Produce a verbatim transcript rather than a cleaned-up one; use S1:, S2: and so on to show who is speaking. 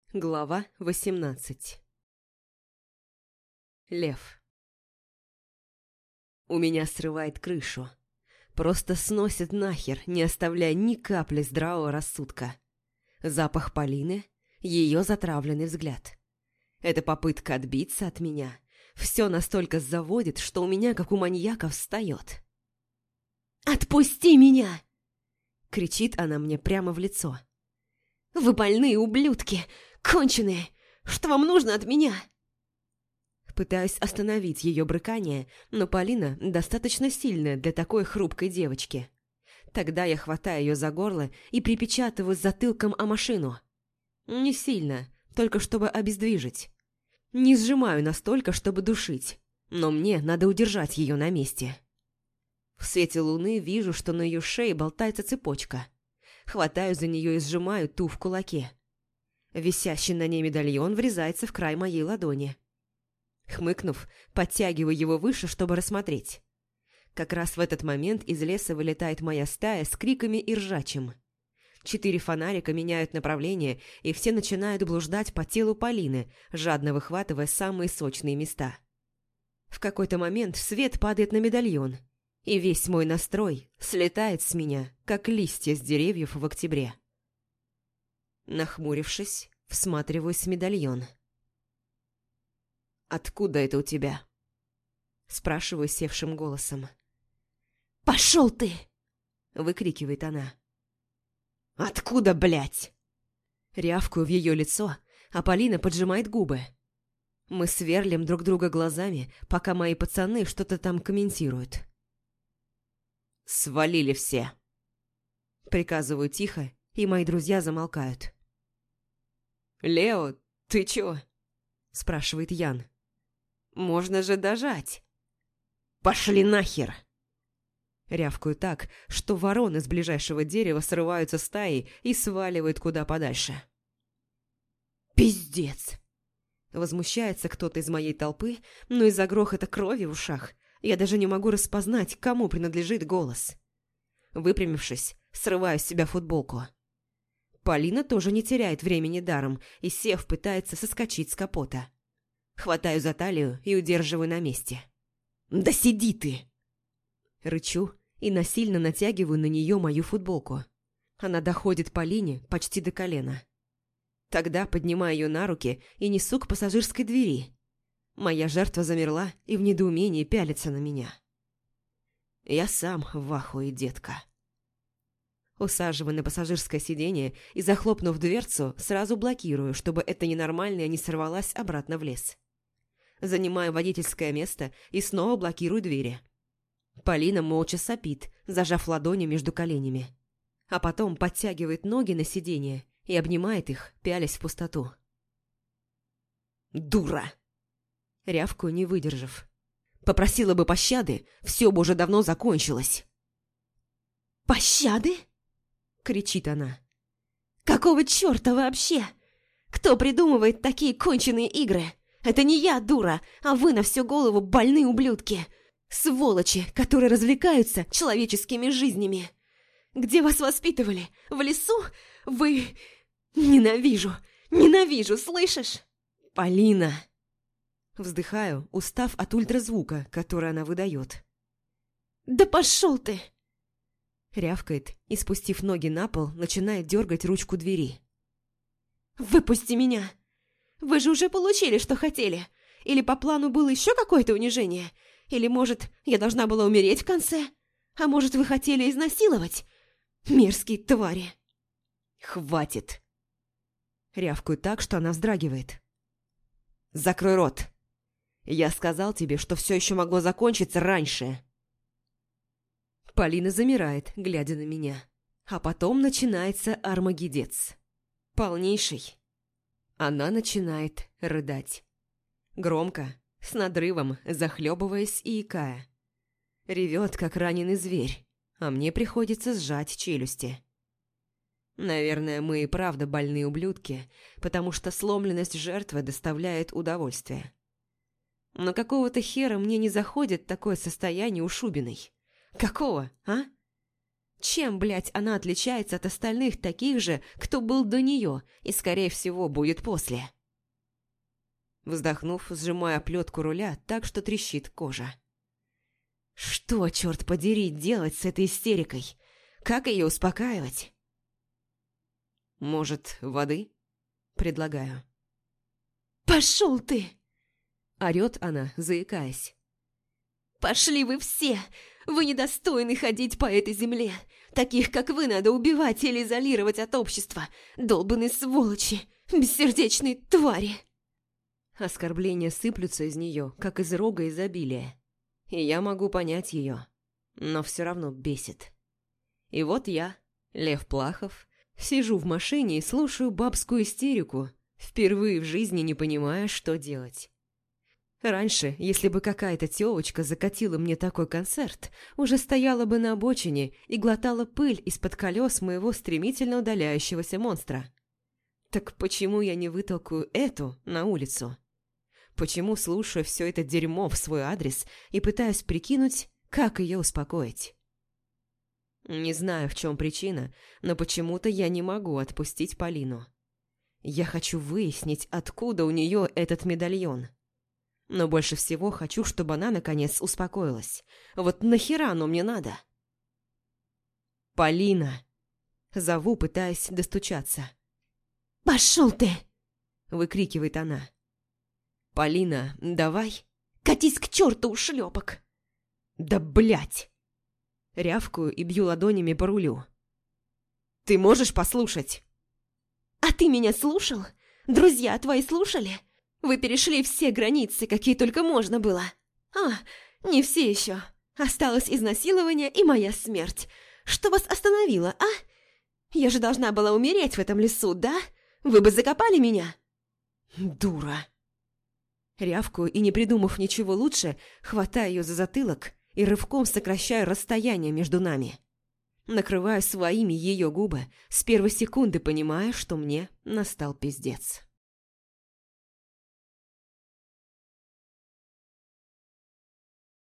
S1: Глава восемнадцать. Лев. У меня срывает крышу. Просто сносит нахер, не оставляя ни капли здравого рассудка. Запах Полины, ее затравленный взгляд. Эта попытка отбиться от меня все настолько заводит, что у меня, как у маньяка, встает. «Отпусти меня!» — кричит она мне прямо в лицо. «Вы больные ублюдки! Конченые! Что вам нужно от меня?» Пытаюсь остановить ее брыкание, но Полина достаточно сильная для такой хрупкой девочки. Тогда я хватаю ее за горло и припечатываю затылком о машину. Не сильно, только чтобы обездвижить. Не сжимаю настолько, чтобы душить, но мне надо удержать ее на месте. В свете луны вижу, что на ее шее болтается цепочка. Хватаю за нее и сжимаю ту в кулаке. Висящий на ней медальон врезается в край моей ладони. Хмыкнув, подтягиваю его выше, чтобы рассмотреть. Как раз в этот момент из леса вылетает моя стая с криками и ржачем. Четыре фонарика меняют направление, и все начинают блуждать по телу Полины, жадно выхватывая самые сочные места. В какой-то момент свет падает на медальон, и весь мой настрой слетает с меня, как листья с деревьев в октябре. Нахмурившись, всматриваюсь в медальон. «Откуда это у тебя?» Спрашиваю севшим голосом. «Пошел ты!» — выкрикивает она. «Откуда, блядь?» Рявкаю в ее лицо, а Полина поджимает губы. Мы сверлим друг друга глазами, пока мои пацаны что-то там комментируют. «Свалили все!» Приказываю тихо, и мои друзья замолкают. «Лео, ты чё?» Спрашивает Ян. «Можно же дожать!» «Пошли нахер!» Рявкаю так, что вороны с ближайшего дерева срываются стаей и сваливают куда подальше. «Пиздец!» Возмущается кто-то из моей толпы, но из-за грохота крови в ушах я даже не могу распознать, кому принадлежит голос. Выпрямившись, срываю с себя футболку. Полина тоже не теряет времени даром и, сев, пытается соскочить с капота. Хватаю за талию и удерживаю на месте. «Да сиди ты!» Рычу и насильно натягиваю на нее мою футболку. Она доходит Полине почти до колена. Тогда поднимаю ее на руки и несу к пассажирской двери. Моя жертва замерла и в недоумении пялится на меня. Я сам в ахуе, детка. Усаживаю на пассажирское сиденье и, захлопнув дверцу, сразу блокирую, чтобы эта ненормальная не сорвалась обратно в лес. Занимаю водительское место и снова блокирую двери. Полина молча сопит, зажав ладони между коленями. А потом подтягивает ноги на сиденье и обнимает их, пялясь в пустоту. «Дура!» Рявкую, не выдержав. «Попросила бы пощады, все бы уже давно закончилось». «Пощады?» — кричит она. «Какого черта вообще? Кто придумывает такие конченые игры? Это не я, дура, а вы на всю голову больные ублюдки. Сволочи, которые развлекаются человеческими жизнями. Где вас воспитывали? В лесу? Вы... Ненавижу, ненавижу, слышишь? Полина!» Вздыхаю, устав от ультразвука, который она выдает. «Да пошел ты!» Рявкает и, спустив ноги на пол, начинает дергать ручку двери. «Выпусти меня! Вы же уже получили, что хотели! Или по плану было еще какое-то унижение? Или, может, я должна была умереть в конце? А может, вы хотели изнасиловать? Мерзкие твари!» «Хватит!» Рявкаю так, что она вздрагивает. «Закрой рот! Я сказал тебе, что все еще могло закончиться раньше!» Полина замирает, глядя на меня. А потом начинается армагеддец. Полнейший. Она начинает рыдать. Громко, с надрывом, захлебываясь и икая. Ревет, как раненый зверь, а мне приходится сжать челюсти. Наверное, мы и правда больные ублюдки, потому что сломленность жертвы доставляет удовольствие. Но какого-то хера мне не заходит такое состояние у Шубиной. Какого, а? Чем, блядь, она отличается от остальных таких же, кто был до нее и, скорее всего, будет после? Вздохнув, сжимая оплетку руля так, что трещит кожа. Что, черт подери, делать с этой истерикой? Как ее успокаивать? Может, воды? Предлагаю. «Пошел ты!» Орет она, заикаясь. «Пошли вы все! Вы недостойны ходить по этой земле! Таких, как вы, надо убивать или изолировать от общества! Долбаные сволочи! Бессердечные твари!» Оскорбления сыплются из нее, как из рога изобилия. И я могу понять ее, но все равно бесит. И вот я, Лев Плахов, сижу в машине и слушаю бабскую истерику, впервые в жизни не понимая, что делать. Раньше, если бы какая-то тёлочка закатила мне такой концерт, уже стояла бы на обочине и глотала пыль из-под колес моего стремительно удаляющегося монстра. Так почему я не вытолкаю эту на улицу? Почему слушаю все это дерьмо в свой адрес и пытаюсь прикинуть, как ее успокоить? Не знаю, в чем причина, но почему-то я не могу отпустить Полину. Я хочу выяснить, откуда у нее этот медальон. Но больше всего хочу, чтобы она, наконец, успокоилась. Вот нахера оно мне надо? «Полина!» Зову, пытаясь достучаться. «Пошел ты!» Выкрикивает она. «Полина, давай!» «Катись к черту, ушлепок!» «Да блять!» Рявкаю и бью ладонями по рулю. «Ты можешь послушать?» «А ты меня слушал? Друзья твои слушали? Вы перешли все границы, какие только можно было. А, не все еще. Осталось изнасилование и моя смерть. Что вас остановило, а? Я же должна была умереть в этом лесу, да? Вы бы закопали меня?» «Дура!» Рявкую и, не придумав ничего лучше, хватаю ее за затылок и рывком сокращаю расстояние между нами. Накрываю своими ее губы, с первой секунды понимая, что мне настал пиздец.